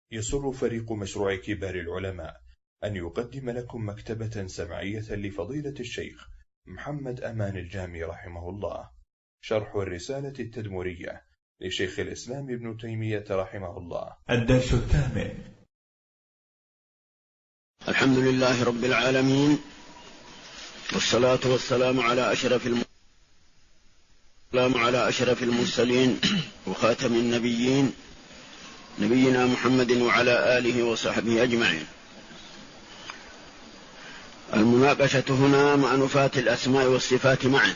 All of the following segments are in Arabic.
يسر فريق مشروع كبار العلماء أن يقدم لكم مكتبة سمعية لفضيلة الشيخ محمد أمان الجامي رحمه الله، شرح الرسالة التدمرية لشيخ الإسلام ابن تيمية رحمه الله. الدرس الثامن. الحمد لله رب العالمين، والصلاة والسلام على أشرف المرسلين وخاتم النبيين، نبينا محمد وعلى آله وصحبه أجمعين. المناقشة هنا مع نفاة الأسماء والصفات معا.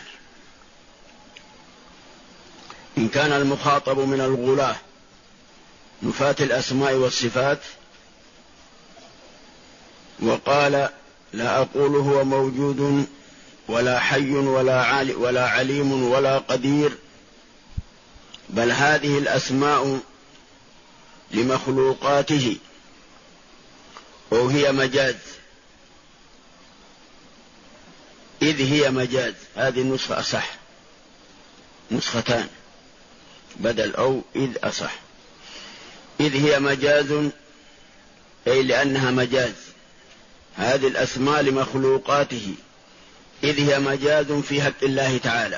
إن كان المخاطب من الغلاة نفاة الأسماء والصفات وقال: لا أقول هو موجود ولا حي ولا عليم ولا قدير، بل هذه الأسماء لمخلوقاته أو هي مجاز، إذ هي مجاز. هذه النسخة أصح، نسختان بدل أو إذ أصح. إذ هي مجاز أي لأنها مجاز، هذه الأسماء لمخلوقاته، إذ هي مجاز في حق الله تعالى.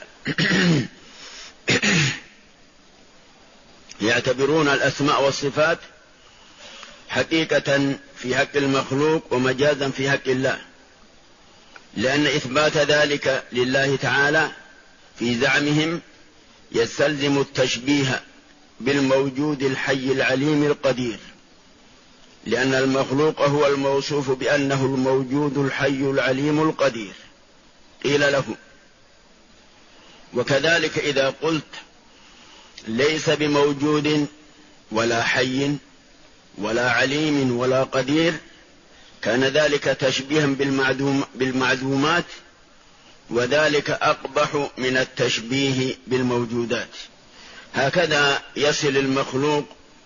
يعتبرون الأسماء والصفات حقيقة في حق المخلوق ومجازا في حق الله، لأن إثبات ذلك لله تعالى في زعمهم يستلزم التشبيه بالموجود الحي العليم القدير، لأن المخلوق هو الموصوف بأنه الموجود الحي العليم القدير. قيل له: وكذلك إذا قلت ليس بموجود ولا حي ولا عليم ولا قدير، كان ذلك تشبيها بالمعدومات، وذلك أقبح من التشبيه بالموجودات. هكذا يصل المخلوق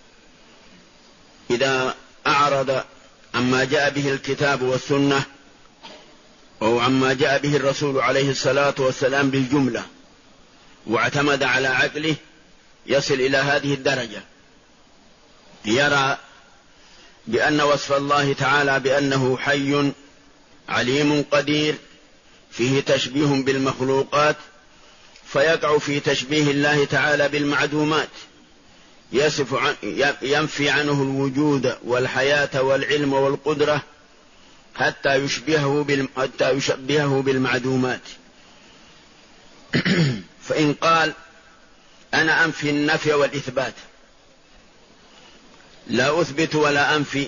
إذا أعرض عما جاء به الكتاب والسنة أو عما جاء به الرسول عليه الصلاة والسلام بالجملة واعتمد على عقله، يصل إلى هذه الدرجة، يرى بأن وصف الله تعالى بأنه حي عليم قدير فيه تشبيه بالمخلوقات، فيقع في تشبيه الله تعالى بالمعدومات، ينفي عنه الوجود والحياة والعلم والقدرة حتى يشبهه بالمعدومات. فإن قال: أنا أنفي النفي والإثبات، لا أثبت ولا أنفي،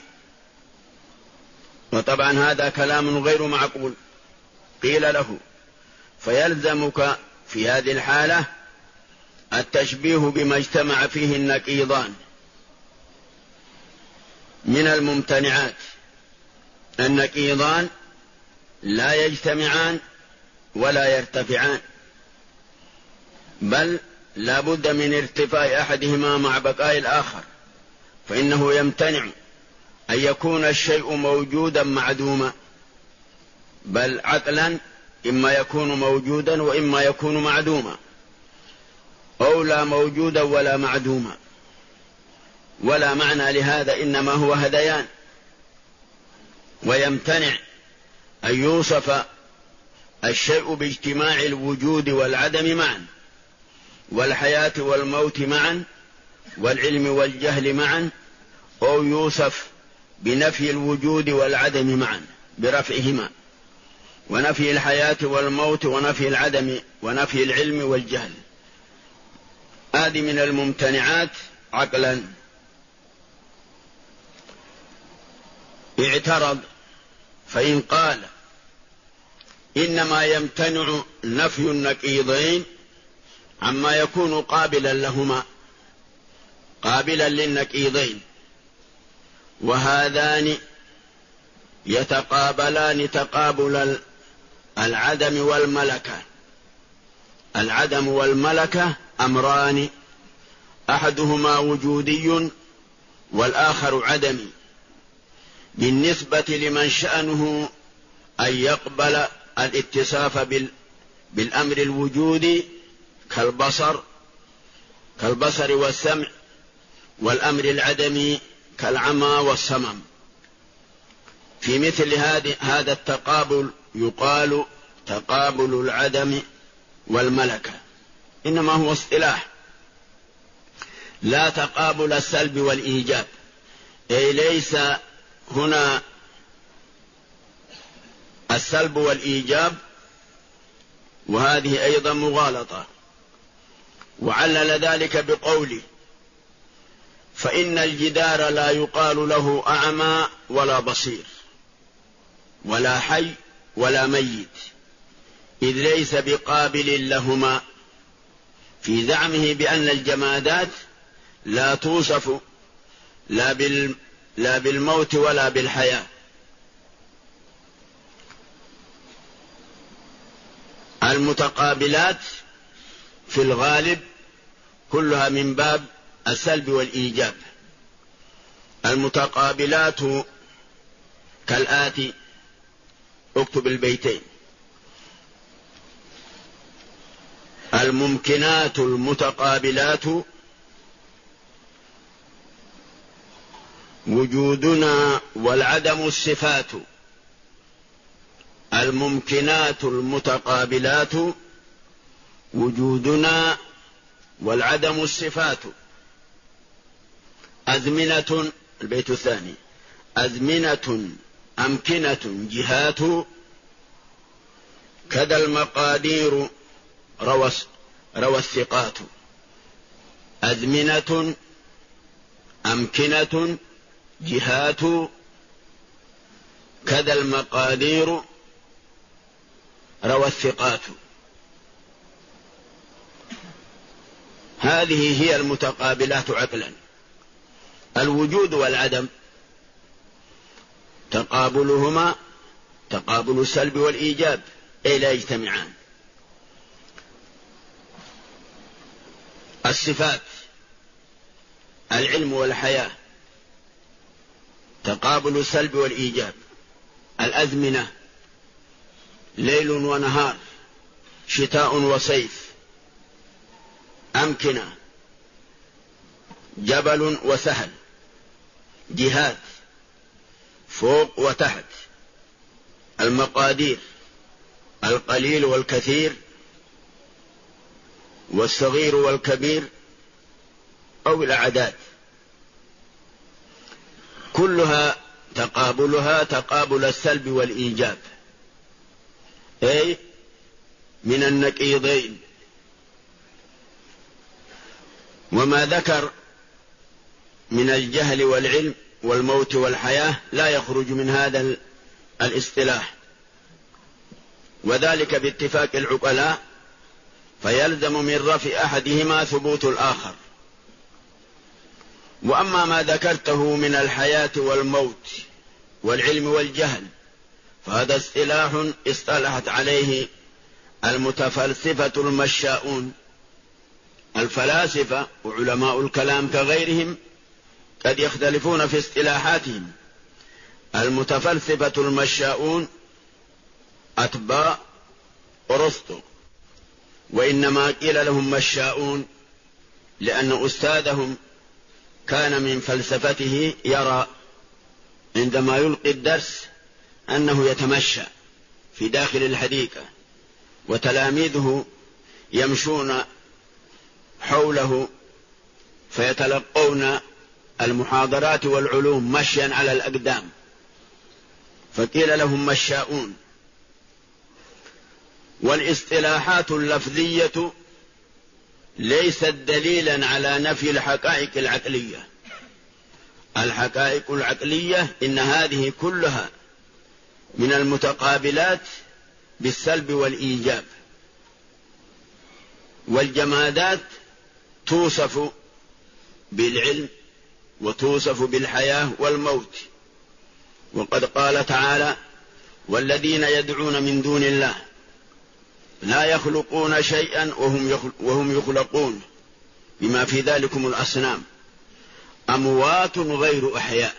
وطبعا هذا كلام غير معقول. قيل له: فيلزمك في هذه الحالة التشبيه بما اجتمع فيه النقيضان من الممتنعات. النقيضان لا يجتمعان ولا يرتفعان، بل لا بد من ارتفاع أحدهما مع بقاء الآخر، فإنه يمتنع أن يكون الشيء موجودا معدوما، بل عقلا إما يكون موجودا وإما يكون معدوما، أو لا موجودا ولا معدوما، ولا معنى لهذا، إنما هو هذيان. ويمتنع أن يوصف الشيء باجتماع الوجود والعدم معا، والحياة والموت معا، والعلم والجهل معا، أو يوصف بنفي الوجود والعدم معا برفعهما، ونفي الحياة والموت ونفي العدم ونفي العلم والجهل. هذه من الممتنعات عقلا. اعترض فإن قال: إنما يمتنع نفي النقيضين عما يكون قابلا لهما، قابلا للنقيضين، وهذان يتقابلان تقابل العدم والملكة. العدم والملكة أمران، أحدهما وجودي والآخر عدمي، بالنسبة لمن شأنه أن يقبل الاتصاف بالأمر الوجودي كالبصر والسمع، والأمر العدمي كالعمى والصمم. في مثل هذا التقابل يقال تقابل العدم والملكة، إنما هو اصطلاح، لا تقابل السلب والإيجاب، أي ليس هنا السلب والإيجاب، وهذه أيضا مغالطة. وعلل ذلك بقوله: فإن الجدار لا يقال له أعمى ولا بصير ولا حي ولا ميت، إذ ليس بقابل لهما، في زعمه بأن الجمادات لا توصف لا بالموت ولا بالحياة. المتقابلات في الغالب كلها من باب السلب والإيجاب. المتقابلات كالآتي، اكتب البيتين: الممكنات المتقابلات وجودنا والعدم الصفات. الممكنات المتقابلات وجودنا والعدم الصفات. أزمنة، البيت الثاني: أزمنة أمكنة جهات، كذا المقادير روى الثقات. أزمنة أمكنة جهات، كذا المقادير روى الثقات. هذه هي المتقابلات عقلا. الوجود والعدم تقابلهما تقابل السلب والإيجاب، أي لا يجتمعان. الصفات: العلم والحياة تقابل السلب والإيجاب. الأزمنة: ليل ونهار، شتاء وصيف. أمكنة: جبل وسهل. جهات: فوق وتحت. المقادير: القليل والكثير، والصغير والكبير، أو الأعداد. كلها تقابلها تقابل السلب والإيجاب، أي من النقيضين. وما ذكر من الجهل والعلم والموت والحياة لا يخرج من هذا الاصطلاح، وذلك باتفاق العقلاء، فيلزم من رفع أحدهما ثبوت الآخر. وأما ما ذكرته من الحياة والموت والعلم والجهل فهذا اصطلاح اصطلحت عليه المتفلسفة المشاؤون. الفلاسفة وعلماء الكلام كغيرهم قد يختلفون في اصطلاحاتهم. المتفلسفة المشاؤون أتباع أرسطو، وإنما قيل لهم مشاؤون لأن أستاذهم كان من فلسفته يرى عندما يلقي الدرس أنه يتمشى في داخل الحديقة، وتلاميذه يمشون حوله فيتلقون المحاضرات والعلوم مشيا على الأقدام، فقيل لهم مشاؤون. والاصطلاحات اللفظية ليست دليلا على نفي الحقائق العقلية. الحقائق العقلية إن هذه كلها من المتقابلات بالسلب والإيجاب. والجمادات توصف بالعلم وتوصف بالحياة والموت. وقد قال تعالى: والذين يدعون من دون الله لا يخلقون شيئا وهم يخلقون، بما في ذلكم الأصنام، أموات غير أحياء.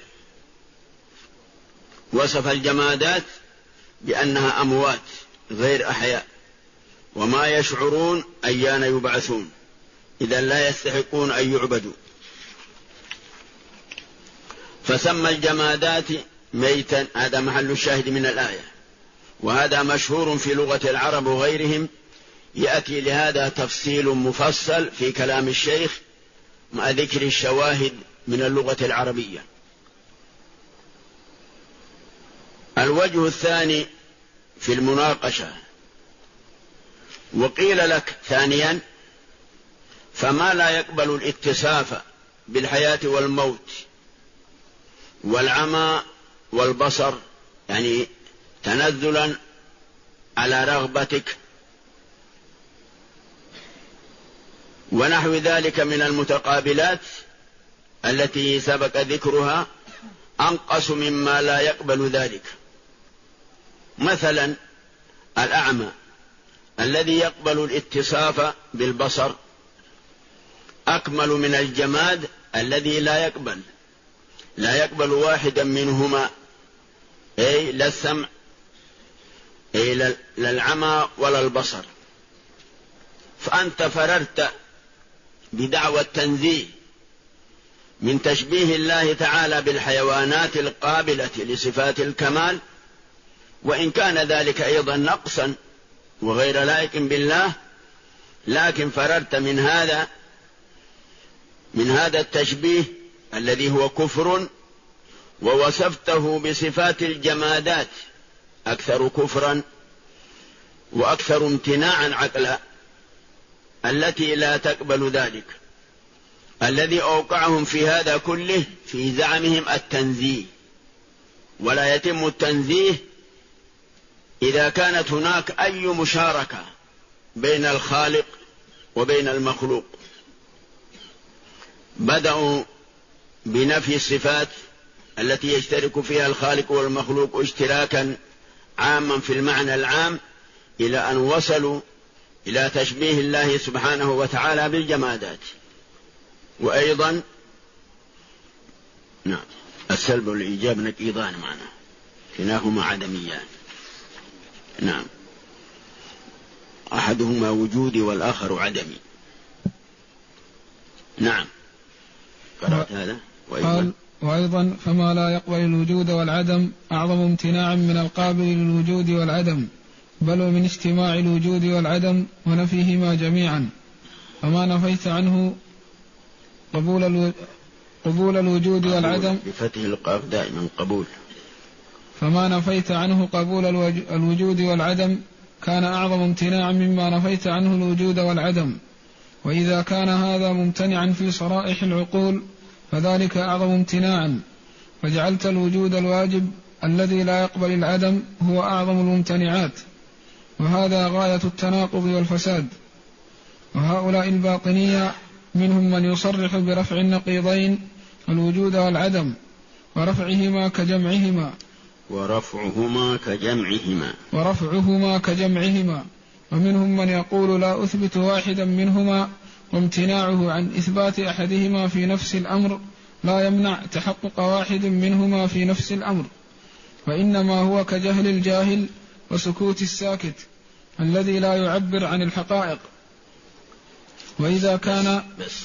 وصف الجمادات بأنها أموات غير أحياء، وما يشعرون أيان يبعثون، إذا لا يستحقون أن يعبدوا. فسمى الجمادات ميتا. هذا محل الشاهد من الآية، وهذا مشهور في لغة العرب وغيرهم. يأتي لهذا تفصيل مفصل في كلام الشيخ مع ذكر الشواهد من اللغة العربية. الوجه الثاني في المناقشة، وقيل لك ثانيا: فما لا يقبل الاتصاف بالحياة والموت والعمى والبصر، يعني تنزلا على رغبتك ونحو ذلك من المتقابلات التي سبق ذكرها، أنقص مما لا يقبل ذلك. مثلا الأعمى الذي يقبل الاتصاف بالبصر أكمل من الجماد الذي لا يقبل واحدا منهما، أي لا السمع أي لا العمى ولا البصر. فأنت فررت بدعوى التنزيه من تشبيه الله تعالى بالحيوانات القابلة لصفات الكمال، وإن كان ذلك أيضا نقصا وغير لائق بالله، لكن فررت من هذا التشبيه الذي هو كفر، ووصفته بصفات الجمادات أكثر كفرا وأكثر امتناعا عقلا التي لا تقبل ذلك. الذي أوقعهم في هذا كله في زعمهم التنزيه، ولا يتم التنزيه إذا كانت هناك أي مشاركة بين الخالق وبين المخلوق. بدأوا بنفي الصفات التي يشترك فيها الخالق والمخلوق اشتراكا عاما في المعنى العام، إلى أن وصلوا إلى تشبيه الله سبحانه وتعالى بالجمادات. وأيضا السلب والإيجاب نقيضان معنا، كلاهما عدميان. أحدهما وجودي والآخر عدمي. قرأت هذا. وأيضا فما لا يقبل الوجود والعدم أعظم امتناعا من القابل للوجود والعدم، بل ومن اجتماع الوجود والعدم ونفيهما جميعا. فما نفيت عنه قبول الوجود والعدم بفتح القاف دائما قبول. فما نفيت عنه قبول الوجود والعدم كان أعظم امتناعا مما نفيت عنه الوجود والعدم. وإذا كان هذا ممتنعا في صرائح العقول فذلك أعظم امتناعا، فجعلت الوجود الواجب الذي لا يقبل العدم هو أعظم الممتنعات، وهذا غاية التناقض والفساد. وهؤلاء الباطنية منهم من يصرح برفع النقيضين الوجود والعدم ورفعهما كجمعهما، ومنهم من يقول لا أثبت واحدا منهما، وامتناعه عن إثبات أحدهما في نفس الأمر لا يمنع تحقق واحد منهما في نفس الأمر، وإنما هو كجهل الجاهل وسكوت الساكت الذي لا يعبر عن الحقائق. وإذا كان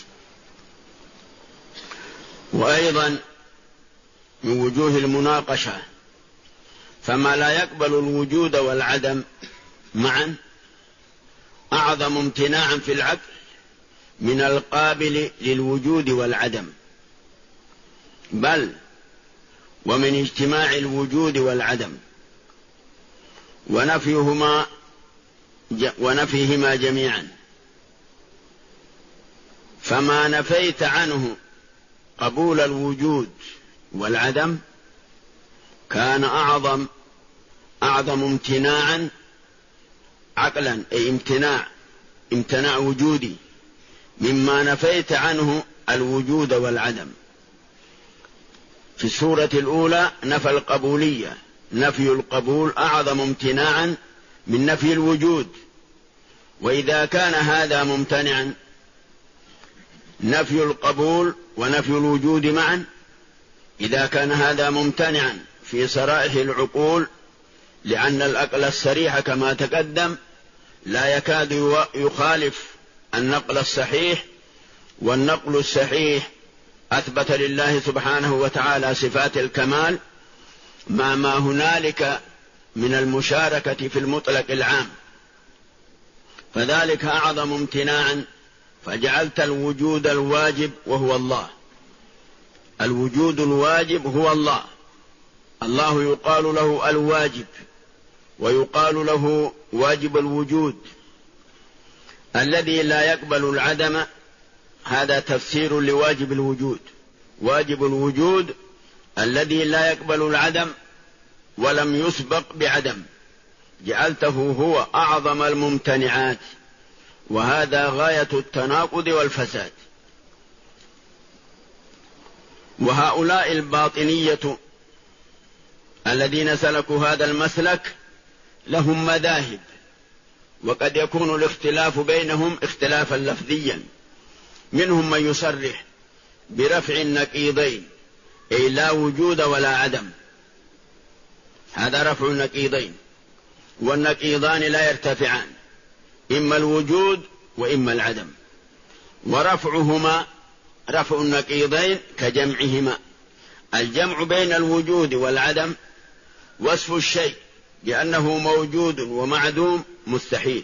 وأيضا من وجوه المناقشة فما لا يقبل الوجود والعدم معا أعظم امتناعا في العقل من القابل للوجود والعدم، بل ومن اجتماع الوجود والعدم ونفيهما جميعا. فما نفيت عنه قبول الوجود والعدم كان أعظم امتناعا عقلا، أي امتناع وجودي، مما نفيت عنه الوجود والعدم. في السورة الأولى نفى القبولية، نفي القبول أعظم امتناعا من نفي الوجود. وإذا كان هذا ممتنعا نفي القبول ونفي الوجود معا، إذا كان هذا ممتنعا في صرائح العقول، لأن العقل الصريح كما تقدم لا يكاد يخالف النقل الصحيح، والنقل الصحيح أثبت لله سبحانه وتعالى صفات الكمال مع ما هنالك من المشاركة في المطلق العام، فذلك أعظم امتناعا، فجعلت الوجود الواجب وهو الله. الوجود الواجب هو الله. الله يقال له الواجب، ويقال له واجب الوجود الذي لا يقبل العدم. هذا تفسير لواجب الوجود. واجب الوجود الذي لا يقبل العدم ولم يسبق بعدم، جعلته هو أعظم الممتنعات، وهذا غاية التناقض والفساد. وهؤلاء الباطنية الذين سلكوا هذا المسلك لهم مذاهب، وقد يكون الاختلاف بينهم اختلافا لفظيا. منهم من يصرح برفع النقيضين، أي لا وجود ولا عدم، هذا رفع النقيضين، والنقيضان لا يرتفعان، إما الوجود وإما العدم. ورفعهما رفع النقيضين كجمعهما. الجمع بين الوجود والعدم وصف الشيء لأنه موجود ومعدوم مستحيل،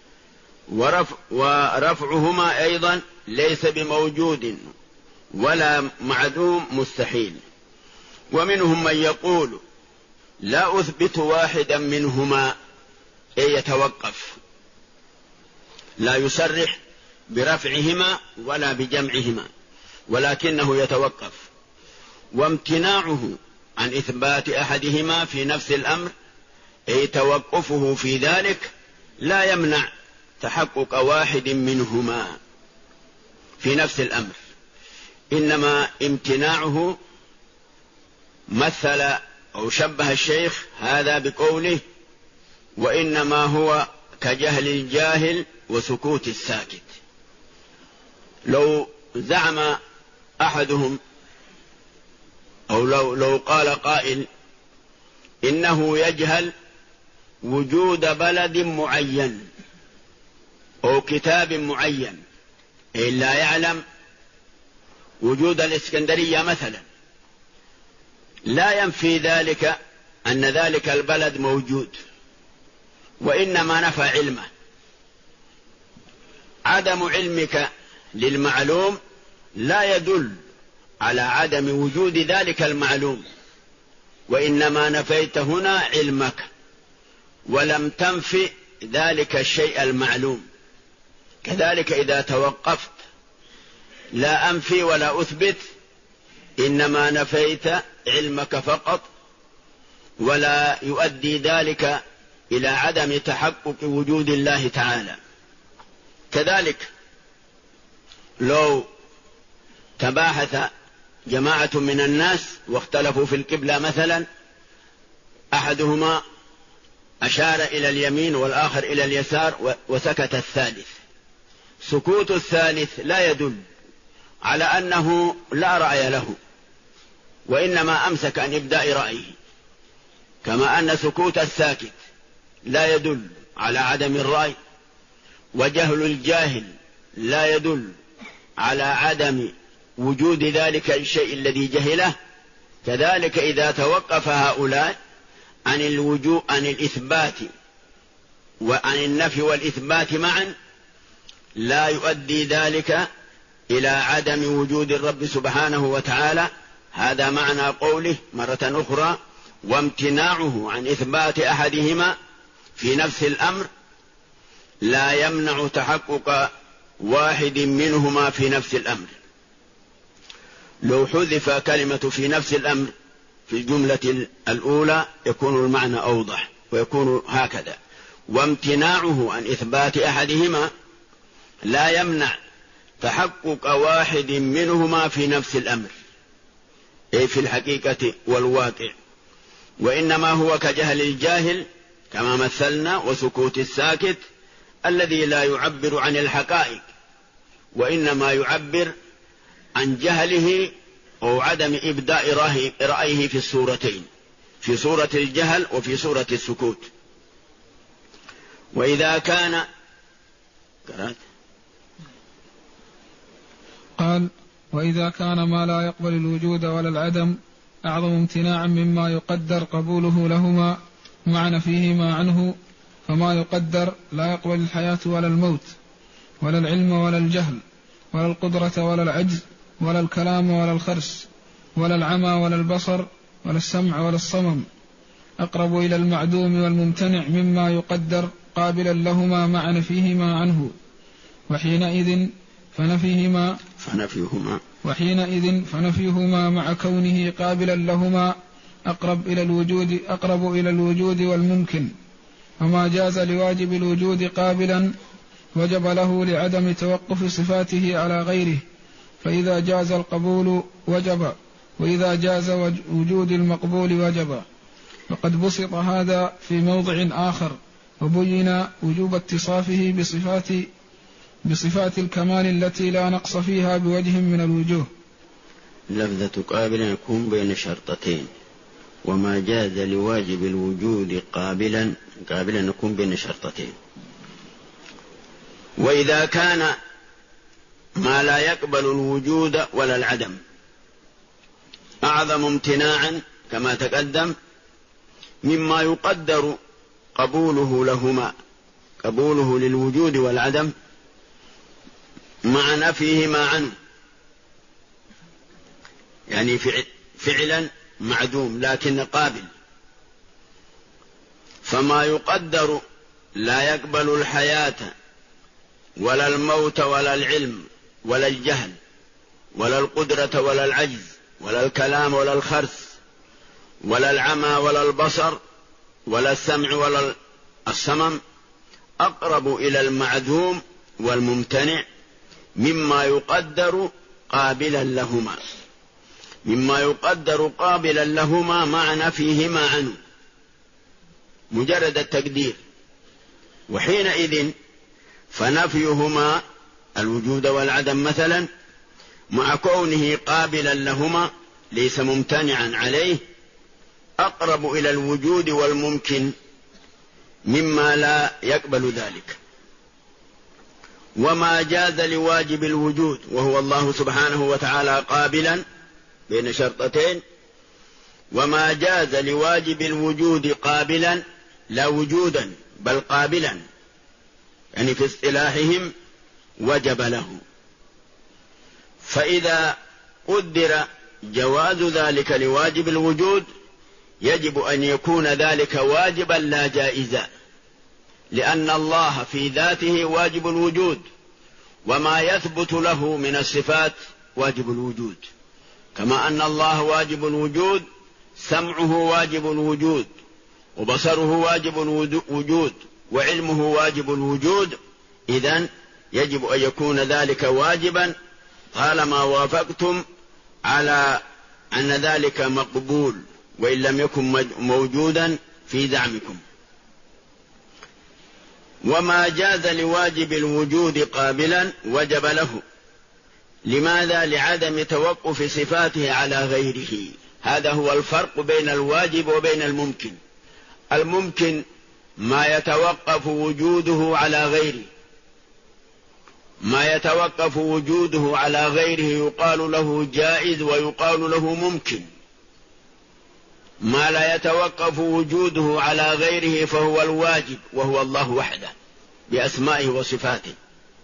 ورفعهما أيضا ليس بموجود ولا معدوم مستحيل. ومنهم من يقول لا أثبت واحدا منهما، أي يتوقف، لا يصرح برفعهما ولا بجمعهما، ولكنه يتوقف. وامتناعه عن إثبات أحدهما في نفس الأمر، أي توقفه في ذلك لا يمنع تحقق واحد منهما في نفس الأمر، إنما امتناعه مثل أو شبه الشيخ هذا بقوله وإنما هو كجهل الجاهل وسكوت الساكت. لو زعم أحدهم أو لو قال قائل إنه يجهل وجود بلد معين أو كتاب معين، أي لا يعلم وجود الإسكندرية مثلا، لا ينفي ذلك أن ذلك البلد موجود، وإنما نفى علمه. عدم علمك للمعلوم لا يدل على عدم وجود ذلك المعلوم، وإنما نفيت هنا علمك ولم تنفي ذلك الشيء المعلوم. كذلك إذا توقفت لا أنفي ولا أثبت، إنما نفيت علمك فقط، ولا يؤدي ذلك إلى عدم تحقق وجود الله تعالى. كذلك لو تباحث جماعة من الناس واختلفوا في القبلة مثلا، أحدهما أشار إلى اليمين والآخر إلى اليسار وسكت الثالث، سكوت الثالث لا يدل على أنه لا رأي له، وإنما أمسك عن إبداء رأيه، كما أن سكوت الساكت لا يدل على عدم الرأي، وجهل الجاهل لا يدل على عدم وجود ذلك الشيء الذي جهله. كذلك إذا توقف هؤلاء عن الإثبات وعن النفي والإثبات معا، لا يؤدي ذلك إلى عدم وجود الرب سبحانه وتعالى. هذا معنى قوله مرة أخرى وامتناعه عن إثبات أحدهما في نفس الأمر لا يمنع تحقق واحد منهما في نفس الأمر. لو حذف كلمة في نفس الأمر في الجملة الأولى يكون المعنى أوضح، ويكون هكذا: وامتناعه عن إثبات أحدهما لا يمنع تحقق واحد منهما في نفس الأمر، أي في الحقيقة والواقع، وإنما هو كجهل الجاهل كما مثلنا، وسكوت الساكت الذي لا يعبر عن الحقائق، وإنما يعبر عن جهله أو عدم إبداء رأيه في الصورتين، في صورة الجهل وفي صورة السكوت. وإذا كان قال وإذا كان ما لا يقبل الوجود ولا العدم أعظم امتناعا مما يقدر قبوله لهما مع نفيهما عنه، فما يقدر لا يقبل الحياة ولا الموت ولا العلم ولا الجهل ولا القدرة ولا العجز ولا الكلام ولا الخرس ولا العمى ولا البصر ولا السمع ولا الصمم، أقرب إلى المعدوم والممتنع مما يقدر قابلا لهما مع نفيهما عنه، وحينئذ فنفيهما مع كونه قابلا لهما أقرب إلى الوجود والممكن. وما جاز لواجب الوجود قابلا وجب له لعدم توقف صفاته على غيره، فإذا جاز القبول وجب، وإذا جاز وجود المقبول وجب. وقد بسط هذا في موضع آخر، وبين وجوب اتصافه بصفات الكمال التي لا نقص فيها بوجه من الوجوه. لفظة قابلا يكون بين شرطتين، وما جاز لواجب الوجود قابلا يكون بين شرطتين. وإذا كان ما لا يقبل الوجود ولا العدم أعظم امتناعا كما تقدم مما يقدر قبوله لهما، قبوله للوجود والعدم مع نفيهما عنه، يعني فعلا معدوم لكن قابل. فما يقدر لا يقبل الحياة ولا الموت ولا العلم ولا الجهل ولا القدرة ولا العجز ولا الكلام ولا الخرس ولا العمى ولا البصر ولا السمع ولا الصمم، أقرب إلى المعدوم والممتنع مما يقدر قابلا لهما مع نفيهما عنه، مجرد التقدير. وحينئذ فنفيهما الوجود والعدم مثلا مع كونه قابلا لهما ليس ممتنعا عليه أقرب إلى الوجود والممكن مما لا يقبل ذلك. وما جاز لواجب الوجود وهو الله سبحانه وتعالى قابلا بين شرطتين، وما جاز لواجب الوجود قابلا لا وجودا بل قابلا، يعني في اصطلاحهم وجب له. فإذا قدر جواز ذلك لواجب الوجود يجب أن يكون ذلك واجبا لا جائزا، لأن الله في ذاته واجب الوجود، وما يثبت له من الصفات واجب الوجود، كما أن الله واجب الوجود، سمعه واجب الوجود، وبصره واجب الوجود، وعلمه واجب الوجود. إذن يجب أن يكون ذلك واجبا طالما وافقتم على أن ذلك مقبول وإن لم يكن موجودا في زعمكم. وما جاز لواجب الوجود قابلا وجب له. لماذا؟ لعدم توقف صفاته على غيره. هذا هو الفرق بين الواجب وبين الممكن. الممكن ما يتوقف وجوده على غيره، ما يتوقف وجوده على غيره يقال له جائز ويقال له ممكن. ما لا يتوقف وجوده على غيره فهو الواجب، وهو الله وحده بأسمائه وصفاته.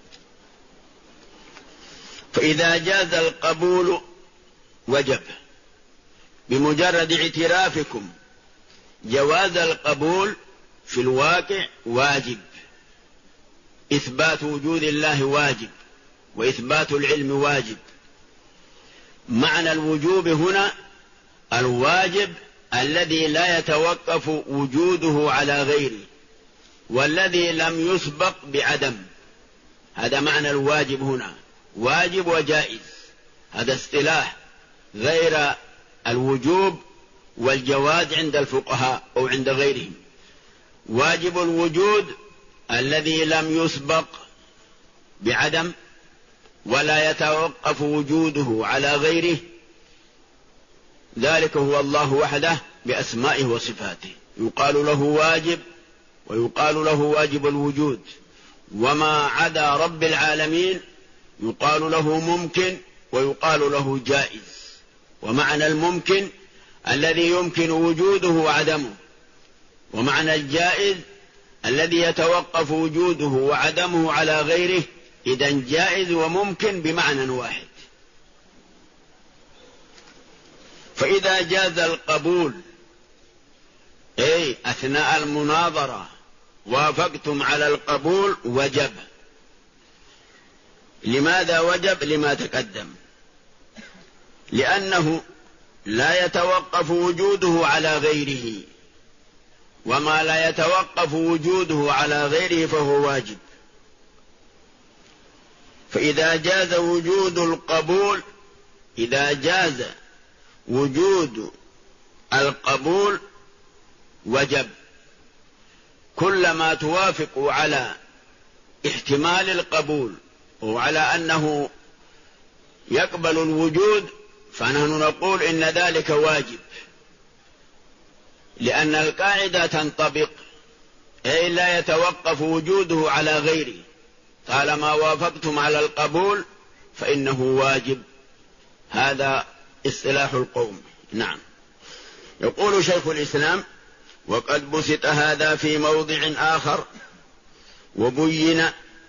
فإذا جاز القبول وجب. بمجرد اعترافكم جواز القبول في الواقع واجب، إثبات وجود الله واجب، وإثبات العلم واجب. معنى الوجوب هنا الواجب الذي لا يتوقف وجوده على غيره، والذي لم يسبق بعدم. هذا معنى الواجب هنا، واجب وجائز، هذا اصطلاح غير الوجوب والجواز عند الفقهاء أو عند غيرهم. واجب الوجود الذي لم يسبق بعدم ولا يتوقف وجوده على غيره، ذلك هو الله وحده بأسمائه وصفاته، يقال له واجب ويقال له واجب الوجود. وما عدا رب العالمين يقال له ممكن ويقال له جائز. ومعنى الممكن الذي يمكن وجوده وعدمه، ومعنى الجائز الذي يتوقف وجوده وعدمه على غيره. إذن جائز وممكن بمعنى واحد. فإذا جاز القبول أثناء المناظرة وافقتم على القبول وجب. لماذا وجب؟ لما تقدم، لأنه لا يتوقف وجوده على غيره، وما لا يتوقف وجوده على غيره فهو واجب. فإذا جاز وجود القبول، إذا جاز وجود القبول وجب. كلما توافق على احتمال القبول وعلى أنه يقبل الوجود فنحن نقول إن ذلك واجب، لأن القاعدة تنطبق، أي لا يتوقف وجوده على غيره. طالما وافقتم على القبول فإنه واجب. هذا اصطلاح القوم. نعم. يقول شيخ الإسلام: وقد بسط هذا في موضع آخر، وبين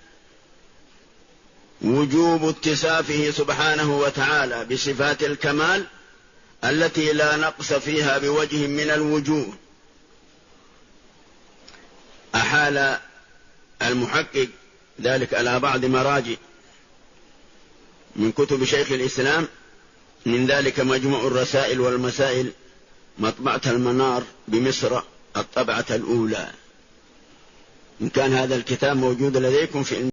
وجوب اتصافه سبحانه وتعالى بصفات الكمال التي لا نقص فيها بوجه من الوجوه. أحال المحقق ذلك على بعض مراجع من كتب شيخ الإسلام، من ذلك مجموع الرسائل والمسائل، مطبعة المنار بمصر، الطبعة الأولى. إن كان هذا الكتاب موجود لديكم في